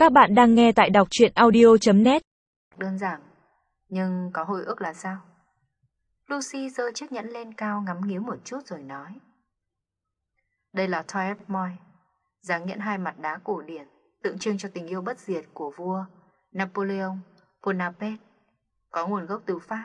Các bạn đang nghe tại đọc truyện audio.net. Đơn giản, nhưng có hồi ức là sao? Lucy giơ chiếc nhẫn lên cao ngắm nghía một chút rồi nói. Đây là Toy Moy, dáng nhẫn hai mặt đá cổ điển, tượng trưng cho tình yêu bất diệt của vua Napoleon Bonaparte, có nguồn gốc từ Pháp.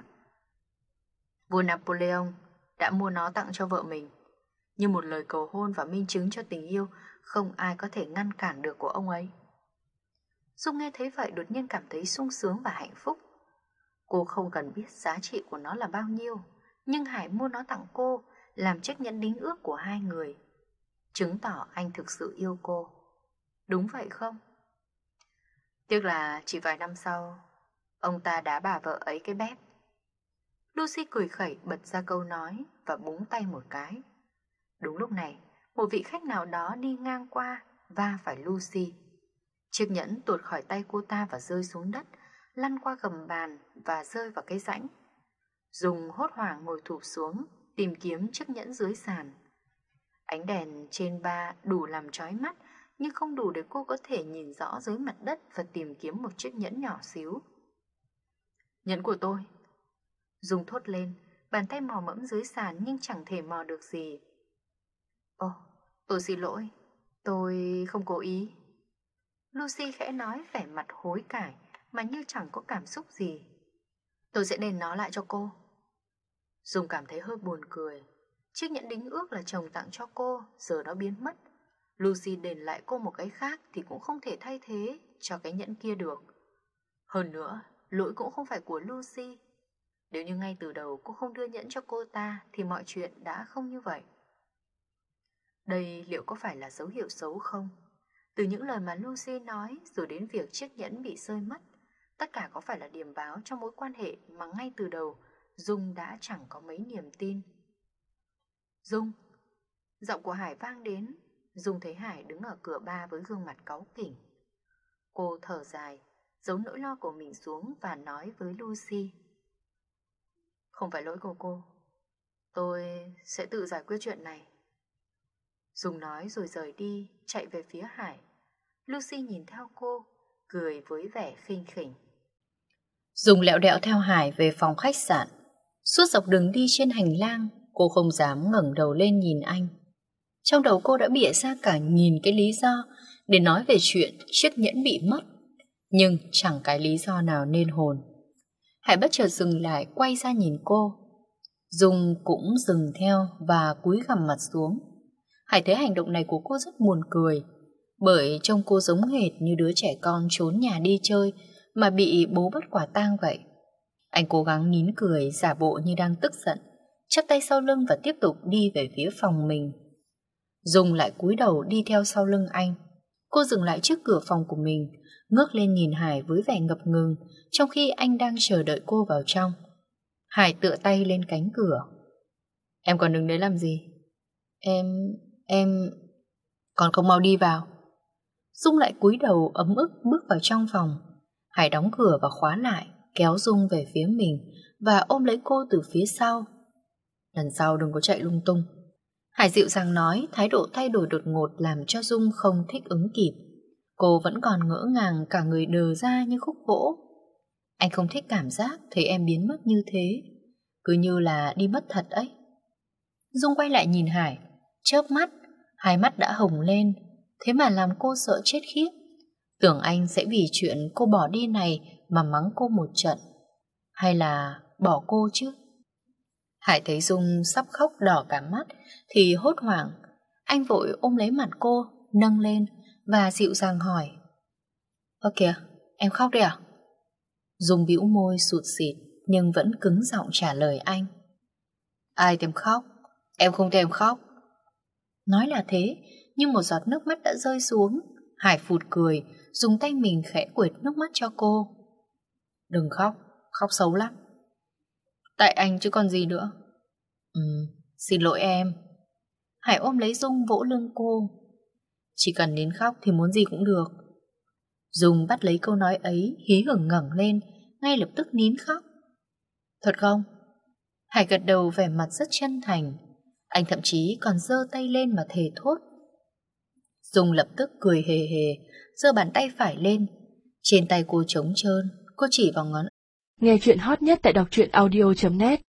Vua Napoleon đã mua nó tặng cho vợ mình, như một lời cầu hôn và minh chứng cho tình yêu không ai có thể ngăn cản được của ông ấy. Dung nghe thấy vậy đột nhiên cảm thấy sung sướng và hạnh phúc. Cô không cần biết giá trị của nó là bao nhiêu, nhưng Hải mua nó tặng cô, làm chiếc nhẫn đính ước của hai người, chứng tỏ anh thực sự yêu cô. Đúng vậy không? Tiếc là chỉ vài năm sau, ông ta đá bà vợ ấy cái bép. Lucy cười khẩy bật ra câu nói và búng tay một cái. Đúng lúc này, một vị khách nào đó đi ngang qua va phải Lucy. Chiếc nhẫn tuột khỏi tay cô ta và rơi xuống đất, lăn qua gầm bàn và rơi vào cái rãnh. Dung hốt hoảng ngồi thụp xuống, tìm kiếm chiếc nhẫn dưới sàn. Ánh đèn trên ba đủ làm chói mắt, nhưng không đủ để cô có thể nhìn rõ dưới mặt đất và tìm kiếm một chiếc nhẫn nhỏ xíu. Nhẫn của tôi. Dung thốt lên, bàn tay mò mẫm dưới sàn nhưng chẳng thể mò được gì. Ồ, tôi xin lỗi, tôi không cố ý. Lucy khẽ nói vẻ mặt hối cải mà như chẳng có cảm xúc gì. Tôi sẽ đền nó lại cho cô. Dung cảm thấy hơi buồn cười. Chiếc nhẫn đính ước là chồng tặng cho cô, giờ nó biến mất. Lucy đền lại cô một cái khác thì cũng không thể thay thế cho cái nhẫn kia được. Hơn nữa, lỗi cũng không phải của Lucy. Nếu như ngay từ đầu cô không đưa nhẫn cho cô ta thì mọi chuyện đã không như vậy. Đây liệu có phải là dấu hiệu xấu không? Từ những lời mà Lucy nói rồi đến việc chiếc nhẫn bị rơi mất, tất cả có phải là điểm báo cho mối quan hệ mà ngay từ đầu Dung đã chẳng có mấy niềm tin. Dung! Giọng của Hải vang đến. Dung thấy Hải đứng ở cửa ba với gương mặt cáu kỉnh. Cô thở dài, giấu nỗi lo của mình xuống và nói với Lucy. Không phải lỗi của cô. Tôi sẽ tự giải quyết chuyện này. Dung nói rồi rời đi, chạy về phía Hải. Lucy nhìn theo cô, cười với vẻ khinh khỉnh. Dung lẹo đẹo theo Hải về phòng khách sạn. Suốt dọc đường đi trên hành lang, cô không dám ngẩng đầu lên nhìn anh. Trong đầu cô đã bịa ra cả nghìn cái lý do để nói về chuyện chiếc nhẫn bị mất, nhưng chẳng cái lý do nào nên hồn. Hải bất chợt dừng lại, quay ra nhìn cô. Dung cũng dừng theo và cúi gằm mặt xuống. Hải thấy hành động này của cô rất buồn cười, bởi trông cô giống hệt như đứa trẻ con trốn nhà đi chơi mà bị bố bắt quả tang vậy. Anh cố gắng nín cười, giả bộ như đang tức giận, chắp tay sau lưng và tiếp tục đi về phía phòng mình. Dung lại cúi đầu đi theo sau lưng anh. Cô dừng lại trước cửa phòng của mình, ngước lên nhìn Hải với vẻ ngập ngừng, trong khi anh đang chờ đợi cô vào trong. Hải tựa tay lên cánh cửa. Em còn đứng đấy làm gì? Em... Còn không mau đi vào. Dung lại cúi đầu ấm ức bước vào trong phòng. Hải đóng cửa và khóa lại, kéo Dung về phía mình và ôm lấy cô từ phía sau. Lần sau đừng có chạy lung tung. Hải dịu dàng nói, thái độ thay đổi đột ngột làm cho Dung không thích ứng kịp. Cô vẫn còn ngỡ ngàng, cả người đờ ra như khúc gỗ. Anh không thích cảm giác thấy em biến mất như thế, cứ như là đi mất thật ấy. Dung quay lại nhìn Hải, chớp mắt, hai mắt đã hồng lên, thế mà làm cô sợ chết khiếp. Tưởng anh sẽ vì chuyện cô bỏ đi này mà mắng cô một trận, hay là bỏ cô chứ. Hải thấy Dung sắp khóc đỏ cả mắt thì hốt hoảng. Anh vội ôm lấy mặt cô, nâng lên và dịu dàng hỏi. Ơ kìa, em khóc đấy à? Dung bĩu môi sụt sịt nhưng vẫn cứng giọng trả lời anh. Ai thèm khóc? Em không thèm khóc. Nói là thế, nhưng một giọt nước mắt đã rơi xuống. Hải phụt cười, dùng tay mình khẽ quệt nước mắt cho cô. Đừng khóc, khóc xấu lắm. Tại anh chứ còn gì nữa. Xin lỗi em. Hải ôm lấy Dung vỗ lưng cô. Chỉ cần đến khóc thì muốn gì cũng được. Dung bắt lấy câu nói ấy, hí hửng ngẩng lên, ngay lập tức nín khóc. Thật không? Hải gật đầu vẻ mặt rất chân thành. Anh thậm chí còn giơ tay lên mà thề thốt. Dung lập tức cười hề hề, giơ bàn tay phải lên. Trên tay cô trống trơn, cô chỉ vào ngón. Nghe chuyện hot nhất tại đọc truyện audio.net